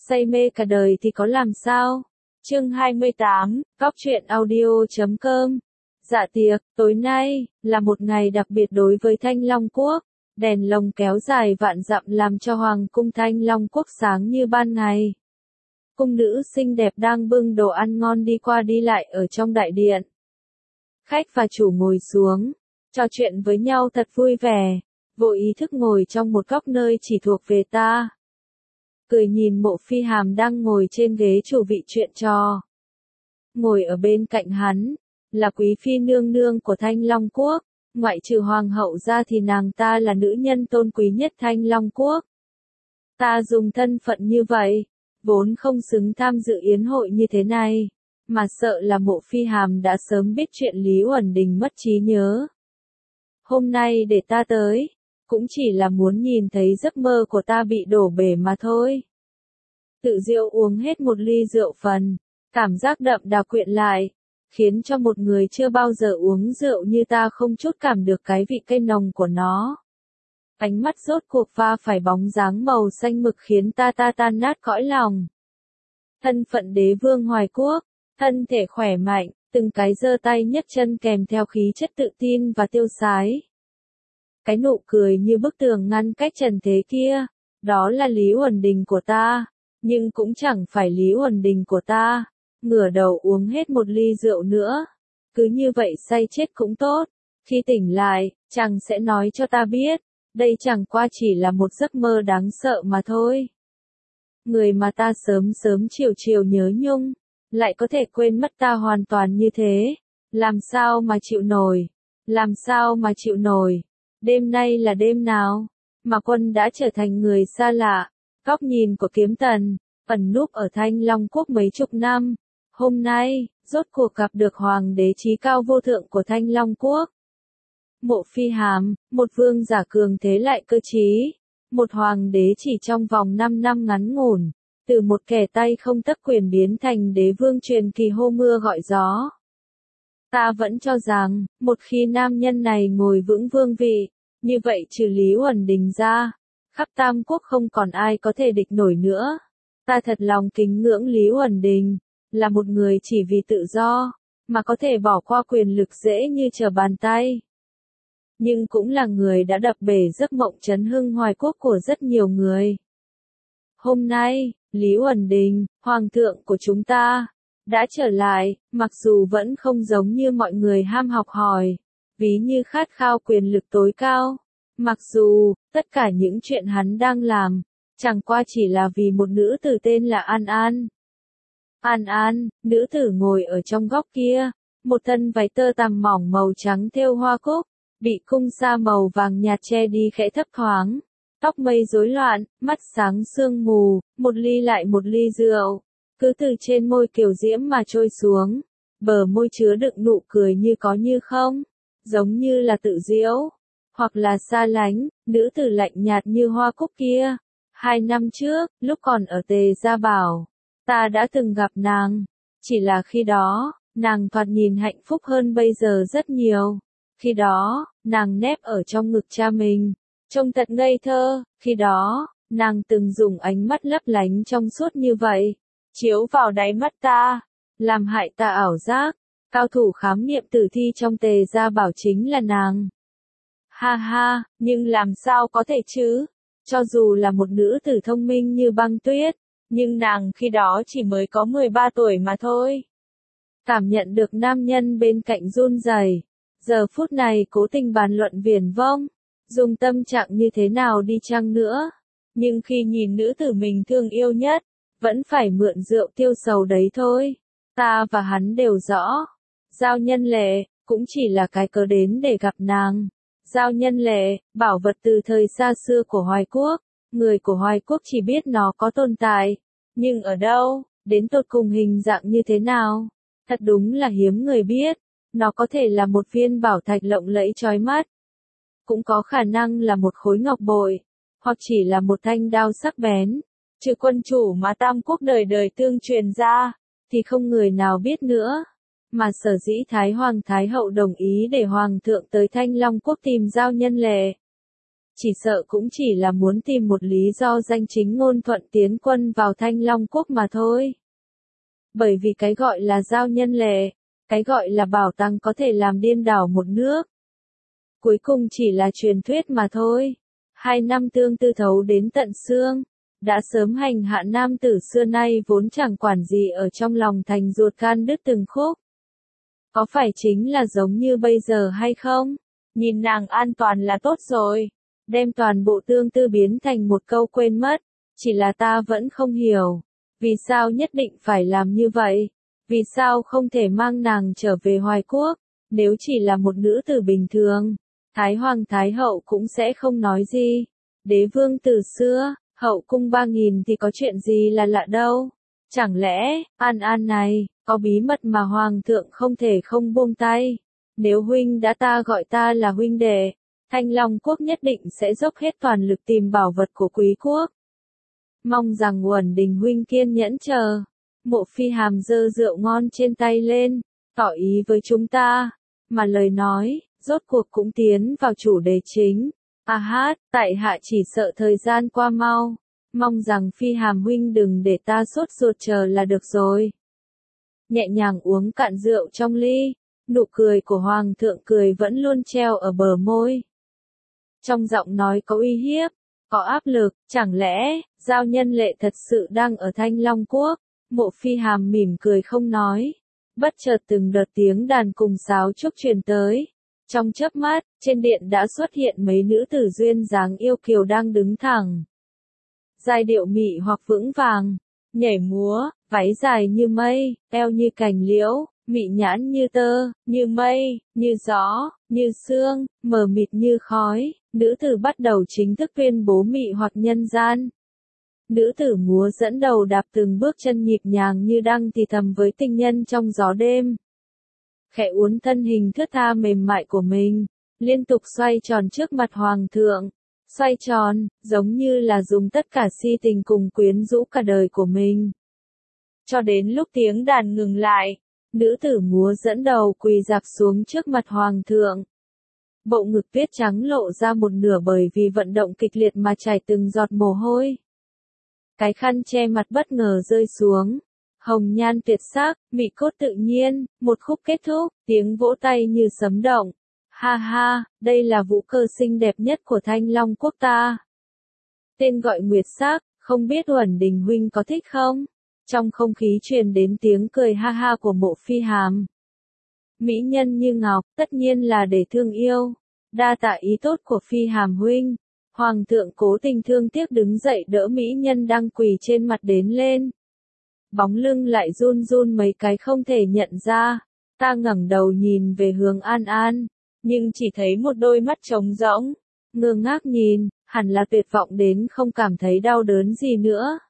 say mê cả đời thì có làm sao? Chương 28, Góc truyện audio.com. Dạ tiệc, tối nay, là một ngày đặc biệt đối với Thanh Long Quốc. Đèn lồng kéo dài vạn dặm làm cho Hoàng cung Thanh Long Quốc sáng như ban ngày. Cung nữ xinh đẹp đang bưng đồ ăn ngon đi qua đi lại ở trong đại điện. Khách và chủ ngồi xuống, trò chuyện với nhau thật vui vẻ, vô ý thức ngồi trong một góc nơi chỉ thuộc về ta. Cười nhìn Mộ Phi Hàm đang ngồi trên ghế chủ vị chuyện trò. Ngồi ở bên cạnh hắn, là quý phi nương nương của Thanh Long Quốc, ngoại trừ hoàng hậu ra thì nàng ta là nữ nhân tôn quý nhất Thanh Long Quốc. Ta dùng thân phận như vậy, vốn không xứng tham dự yến hội như thế này, mà sợ là Mộ Phi Hàm đã sớm biết chuyện Lý Uẩn Đình mất trí nhớ. Hôm nay để ta tới, cũng chỉ là muốn nhìn thấy giấc mơ của ta bị đổ bể mà thôi. Tự rượu uống hết một ly rượu phần, cảm giác đậm đà quyện lại, khiến cho một người chưa bao giờ uống rượu như ta không chút cảm được cái vị cay nồng của nó. Ánh mắt rốt cuộc va phải bóng dáng màu xanh mực khiến ta tan nát cõi lòng. Thân phận đế vương Hoài Quốc, thân thể khỏe mạnh, từng cái giơ tay nhấc chân kèm theo khí chất tự tin và tiêu sái. Cái nụ cười như bức tường ngăn cách trần thế kia, đó là Lý Uẩn Đình của ta, nhưng cũng chẳng phải Lý Uẩn Đình của ta. Ngửa đầu uống hết một ly rượu nữa, cứ như vậy say chết cũng tốt, khi tỉnh lại, chàng sẽ nói cho ta biết, đây chẳng qua chỉ là một giấc mơ đáng sợ mà thôi. Người mà ta sớm chiều nhớ nhung, lại có thể quên mất ta hoàn toàn như thế, làm sao mà chịu nổi, làm sao mà chịu nổi. Đêm nay là đêm nào, mà quân đã trở thành người xa lạ, góc nhìn của Kiếm Tần, ẩn núp ở Thanh Long Quốc mấy chục năm. Hôm nay, rốt cuộc gặp được hoàng đế chí cao vô thượng của Thanh Long Quốc. Mộ Phi Hàm, một vương giả cường thế lại cơ trí, một hoàng đế chỉ trong vòng 5 năm ngắn ngủn, từ một kẻ tay không tấc quyền biến thành đế vương truyền kỳ hô mưa gọi gió. Ta vẫn cho rằng, một khi nam nhân này ngồi vững vương vị, như vậy trừ Lý Uẩn Đình ra, khắp Tam Quốc không còn ai có thể địch nổi nữa. Ta thật lòng kính ngưỡng Lý Uẩn Đình, là một người chỉ vì tự do, mà có thể bỏ qua quyền lực dễ như trở bàn tay. Nhưng cũng là người đã đập bể giấc mộng chấn hưng Hoài Quốc của rất nhiều người. Hôm nay, Lý Uẩn Đình, hoàng thượng của chúng ta, đã trở lại, mặc dù vẫn không giống như mọi người ham học hỏi, ví như khát khao quyền lực tối cao. Mặc dù, tất cả những chuyện hắn đang làm, chẳng qua chỉ là vì một nữ tử tên là An An. An An, nữ tử ngồi ở trong góc kia, một thân váy tơ tằm mỏng màu trắng thêu hoa cúc, bị cung sa màu vàng nhạt che đi khẽ thấp thoáng, tóc mây rối loạn, mắt sáng sương mù, một ly lại một ly rượu, cứ từ trên môi kiều diễm mà trôi xuống, bờ môi chứa đựng nụ cười như có như không, giống như là tự giễu, hoặc là xa lánh, nữ tử lạnh nhạt như hoa cúc kia. 2 năm trước, lúc còn ở Tề Gia Bảo, ta đã từng gặp nàng, chỉ là khi đó, nàng thoạt nhìn hạnh phúc hơn bây giờ rất nhiều. Khi đó, nàng nép ở trong ngực cha mình, trông thật ngây thơ, khi đó, nàng từng dùng ánh mắt lấp lánh trong suốt như vậy, chiếu vào đáy mắt ta, làm hại ta ảo giác, cao thủ khám nghiệm tử thi trong Tề Gia Bảo chính là nàng. Ha ha, nhưng làm sao có thể chứ? Cho dù là một nữ tử thông minh như băng tuyết, nhưng nàng khi đó chỉ mới có 13 tuổi mà thôi. Cảm nhận được nam nhân bên cạnh run rẩy, giờ phút này cố tình bàn luận viển vông, dùng tâm trạng như thế nào đi chăng nữa, nhưng khi nhìn nữ tử mình thương yêu nhất, vẫn phải mượn rượu tiêu sầu đấy thôi. Ta và hắn đều rõ, Giao Nhân Lệ, cũng chỉ là cái cớ đến để gặp nàng. Giao Nhân Lệ, bảo vật từ thời xa xưa của Hoài Quốc, người của Hoài Quốc chỉ biết nó có tồn tại, nhưng ở đâu, đến tột cùng hình dạng như thế nào, thật đúng là hiếm người biết. Nó có thể là một viên bảo thạch lộng lẫy chói mắt, cũng có khả năng là một khối ngọc bội, hoặc chỉ là một thanh đao sắc bén. Trừ quân chủ mà Tam Quốc đời đời tương truyền ra, thì không người nào biết nữa. Mà sở dĩ Thái Hoàng Thái Hậu đồng ý để Hoàng thượng tới Thanh Long Quốc tìm Giao Nhân Lệ, chỉ sợ cũng chỉ là muốn tìm một lý do danh chính ngôn thuận tiến quân vào Thanh Long Quốc mà thôi. Bởi vì cái gọi là giao nhân lệ, cái gọi là bảo tăng có thể làm điên đảo một nước. Cuối cùng chỉ là truyền thuyết mà thôi. 2 năm tương tư thấu đến tận xương, đã sớm hành hạ nam tử xưa nay vốn chẳng quản gì ở trong lòng thành ruột gan đứt từng khúc. Có phải chính là giống như bây giờ hay không? Nhìn nàng an toàn là tốt rồi. Đem toàn bộ tương tư biến thành một câu quên mất. Chỉ là ta vẫn không hiểu. Vì sao nhất định phải làm như vậy? Vì sao không thể mang nàng trở về Hoài Quốc? Nếu chỉ là một nữ tử bình thường, Thái Hoàng Thái Hậu cũng sẽ không nói gì. Đế vương từ xưa, hậu cung 3000 thì có chuyện gì là lạ đâu. Chẳng lẽ, An An này, có bí mật mà Hoàng thượng không thể không buông tay. Nếu huynh đã ta gọi ta là huynh đệ, Thanh Long Quốc nhất định sẽ dốc hết toàn lực tìm bảo vật của quý quốc. Mong rằng Uẩn Đình huynh kiên nhẫn chờ. Mộ Phi Hàm giơ rượu ngon trên tay lên, tỏ ý với chúng ta, mà lời nói, rốt cuộc cũng tiến vào chủ đề chính. A hát, tại hạ chỉ sợ thời gian qua mau, mong rằng Phi Hàm huynh đừng để ta sốt ruột chờ là được rồi. Nhẹ nhàng uống cạn rượu trong ly, nụ cười của Hoàng thượng cười vẫn luôn treo ở bờ môi. Trong giọng nói có uy hiếp, có áp lực, chẳng lẽ, giao nhân lệ thật sự đang ở Thanh Long Quốc? Mộ Phi Hàm mỉm cười không nói. Bất chợt từng đợt tiếng đàn cùng sáo trúc truyền tới. Trong chớp mắt, trên điện đã xuất hiện mấy nữ tử duyên dáng yêu kiều đang đứng thẳng. Giai điệu mị hoặc vững vàng, nhảy múa, váy dài như mây, eo như cành liễu, mị nhãn như tơ, như mây, như gió, như sương, mờ mịt như khói. Nữ tử bắt đầu chính thức tuyên bố mị hoặc nhân gian. Nữ tử múa dẫn đầu đạp từng bước chân nhịp nhàng như đang thì thầm với tình nhân trong gió đêm. Khẽ uốn thân hình thướt tha mềm mại của mình, liên tục xoay tròn trước mặt Hoàng thượng. Xoay tròn, giống như là dùng tất cả si tình cùng quyến rũ cả đời của mình. Cho đến lúc tiếng đàn ngừng lại, nữ tử múa dẫn đầu quỳ rạp xuống trước mặt Hoàng thượng. Bộ ngực tuyết trắng lộ ra một nửa bởi vì vận động kịch liệt mà chảy từng giọt mồ hôi. Cái khăn che mặt bất ngờ rơi xuống. Hồng nhan tuyệt sắc, mị cốt tự nhiên, một khúc kết thúc, tiếng vỗ tay như sấm động. Ha ha, đây là vũ cơ xinh đẹp nhất của Thanh Long Quốc ta. Tên gọi Nguyệt Sắc, không biết Uẩn Đình huynh có thích không? Trong không khí truyền đến tiếng cười ha ha của Mộ Phi Hàm. Mỹ nhân như ngọc, tất nhiên là để thương yêu. Đa tạ ý tốt của Phi Hàm huynh. Hoàng thượng cố tình thương tiếc đứng dậy đỡ mỹ nhân đang quỳ trên mặt đến lên. Bóng lưng lại run run mấy cái không thể nhận ra. Ta ngẩng đầu nhìn về hướng An An, nhưng chỉ thấy một đôi mắt trống rỗng, ngơ ngác nhìn, hẳn là tuyệt vọng đến không cảm thấy đau đớn gì nữa.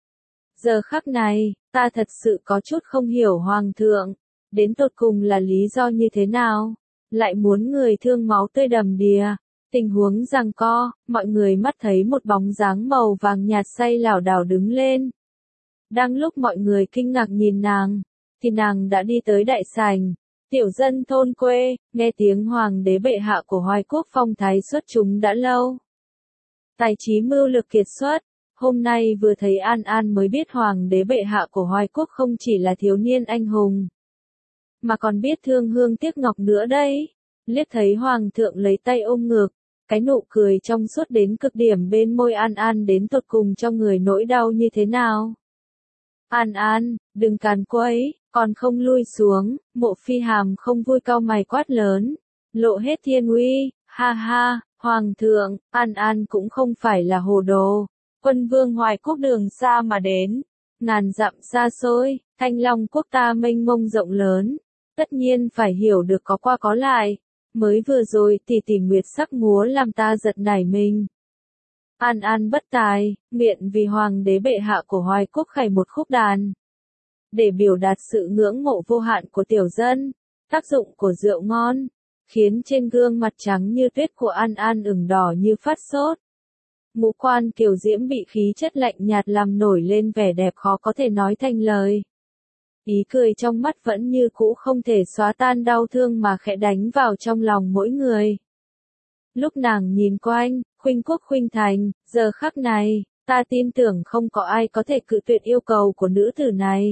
Giờ khắc này, ta thật sự có chút không hiểu Hoàng thượng, đến tột cùng là lý do như thế nào, lại muốn người thương máu tươi đầm đìa. Tình huống giằng co, mọi người mắt thấy một bóng dáng màu vàng nhạt say lảo đảo đứng lên. Đang lúc mọi người kinh ngạc nhìn nàng, thì nàng đã đi tới đại sảnh. Tiểu dân thôn quê, nghe tiếng hoàng đế bệ hạ của Hoài Quốc phong thái xuất chúng đã lâu. Tài trí mưu lực kiệt xuất, hôm nay vừa thấy An An mới biết hoàng đế bệ hạ của Hoài Quốc không chỉ là thiếu niên anh hùng, mà còn biết thương hương tiếc ngọc nữa đấy. Liếc thấy hoàng thượng lấy tay ôm ngực, cái nụ cười trong suốt đến cực điểm bên môi An An đến tột cùng trong người nỗi đau như thế nào. An An, đừng càn quấy, còn không lui xuống. Mộ Phi Hàm không vui cau mày quát lớn, lộ hết thiên uy. Ha ha, Hoàng thượng, An An cũng không phải là hồ đồ. Quân vương Hoài Quốc đường xa mà đến, ngàn dặm xa xôi, Thanh Long Quốc ta mênh mông rộng lớn, tất nhiên phải hiểu được có qua có lại. Mới vừa rồi tỷ tỷ Nguyệt Sắc múa làm ta giật nảy mình. An An bất tài, miệng vì hoàng đế bệ hạ của Hoài Quốc khải một khúc đàn. Để biểu đạt sự ngưỡng mộ vô hạn của tiểu dân, tác dụng của rượu ngon, khiến trên gương mặt trắng như tuyết của An An ửng đỏ như phát sốt. Ngũ quan kiều diễm bị khí chất lạnh nhạt làm nổi lên vẻ đẹp khó có thể nói thành lời. Ý cười trong mắt vẫn như cũ không thể xóa tan đau thương mà khẽ đánh vào trong lòng mỗi người. Lúc nàng nhìn quanh, Khuynh quốc khuynh thành, giờ khắc này, ta tin tưởng không có ai có thể cự tuyệt yêu cầu của nữ tử này.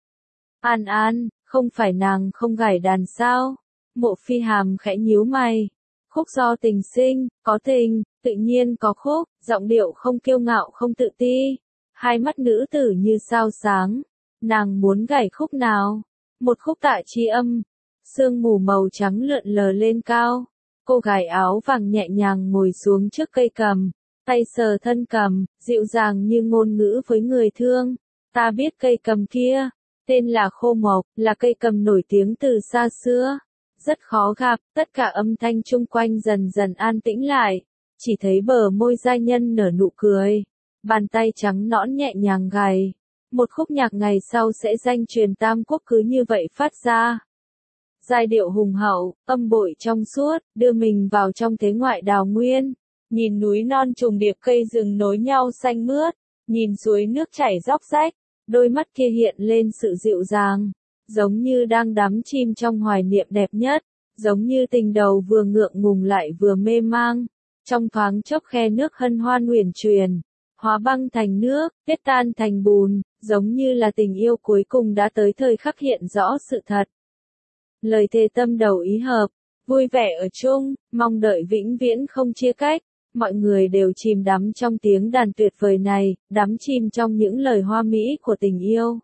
An An, không phải nàng không gảy đàn sao? Mộ Phi Hàm khẽ nhíu mày. Khúc do tình sinh, có tình, tự nhiên có khúc, giọng điệu không kiêu ngạo không tự ti. Hai mắt nữ tử như sao sáng. Nàng muốn gảy khúc nào? Một khúc Tạ Chi Âm. Sương mù màu trắng lượn lờ lên cao. Cô gái áo vàng nhẹ nhàng ngồi xuống trước cây cầm. Tay sờ thân cầm, dịu dàng như ngôn ngữ với người thương. Ta biết cây cầm kia. Tên là Khô Mộc, là cây cầm nổi tiếng từ xa xưa. Rất khó gặp, tất cả âm thanh chung quanh dần dần an tĩnh lại. Chỉ thấy bờ môi giai nhân nở nụ cười. Bàn tay trắng nõn nhẹ nhàng gảy. Một khúc nhạc ngày sau sẽ danh truyền tam quốc cứ như vậy phát ra. Giai điệu hùng hậu, âm bội trong suốt, đưa mình vào trong thế ngoại đào nguyên. Nhìn núi non trùng điệp cây rừng nối nhau xanh mướt. Nhìn suối nước chảy róc rách. Đôi mắt kia hiện lên sự dịu dàng, giống như đang đắm chìm trong hoài niệm đẹp nhất, giống như tình đầu vừa ngượng ngùng lại vừa mê mang. Trong thoáng chốc khe nước hân hoan uyển chuyển, hóa băng thành nước, tuyết tan thành bùn, giống như là tình yêu cuối cùng đã tới thời khắc hiện rõ sự thật. Lời thề tâm đầu ý hợp, vui vẻ ở chung, mong đợi vĩnh viễn không chia cách. Mọi người đều chìm đắm trong tiếng đàn tuyệt vời này, đắm chìm trong những lời hoa mỹ của tình yêu.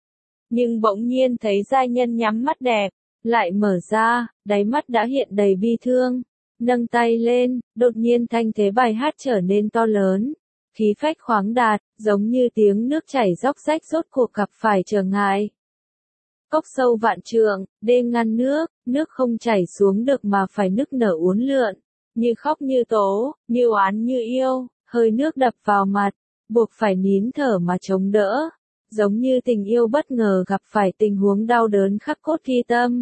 Nhưng bỗng nhiên thấy giai nhân nhắm mắt đẹp, lại mở ra, đáy mắt đã hiện đầy bi thương. Nâng tay lên, đột nhiên thanh thế bài hát trở nên to lớn. Khí phách khoáng đạt, giống như tiếng nước chảy róc rách rốt cuộc gặp phải trở ngại. Cốc sâu vạn trượng, đêm ngăn nước, nước không chảy xuống được mà phải nức nở uốn lượn. Như khóc như tố, như oán như yêu, hơi nước đập vào mặt, buộc phải nín thở mà chống đỡ. Giống như tình yêu bất ngờ gặp phải tình huống đau đớn khắc cốt ghi tâm.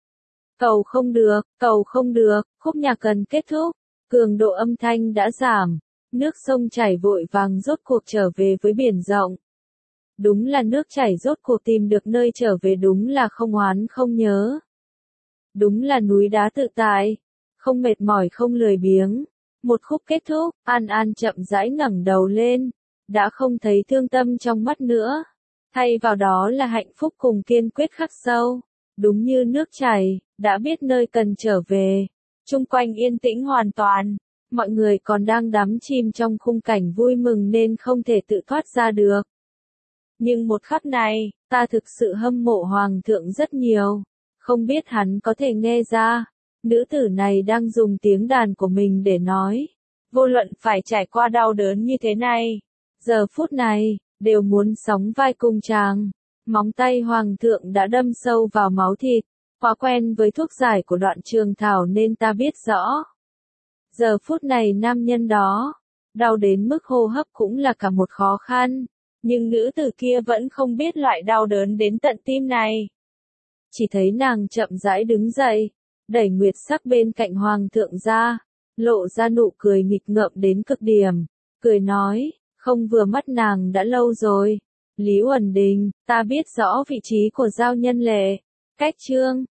Cầu không được, khúc nhạc cần kết thúc, cường độ âm thanh đã giảm, nước sông chảy vội vàng rốt cuộc trở về với biển rộng. Đúng là nước chảy rốt cuộc tìm được nơi trở về, đúng là không oán không nhớ. Đúng là núi đá tự tại. Không mệt mỏi không lười biếng. Một khúc kết thúc, An An chậm rãi ngẩng đầu lên, đã không thấy thương tâm trong mắt nữa. Thay vào đó là hạnh phúc cùng kiên quyết khắc sâu. Đúng như nước chảy, đã biết nơi cần trở về. Chung quanh yên tĩnh hoàn toàn, mọi người còn đang đắm chìm trong khung cảnh vui mừng nên không thể tự thoát ra được. Nhưng một khắc này, ta thực sự hâm mộ Hoàng thượng rất nhiều. Không biết hắn có thể nghe ra. Nữ tử này đang dùng tiếng đàn của mình để nói. Vô luận phải trải qua đau đớn như thế này. Giờ phút này, đều muốn sóng vai cùng chàng. Móng tay hoàng thượng đã đâm sâu vào máu thịt. Quá quen với thuốc giải của Đoạn Trường Thảo nên ta biết rõ. Giờ phút này nam nhân đó, đau đến mức hô hấp cũng là cả một khó khăn. Nhưng nữ tử kia vẫn không biết loại đau đớn đến tận tim này. Chỉ thấy nàng chậm rãi đứng dậy. Đẩy Nguyệt Sắc bên cạnh hoàng thượng ra, lộ ra nụ cười nghịch ngợm đến cực điểm, cười nói, không vừa mắt nàng đã lâu rồi. Lý Uẩn Đình, ta biết rõ vị trí của Giao Nhân Lệ. Cách chương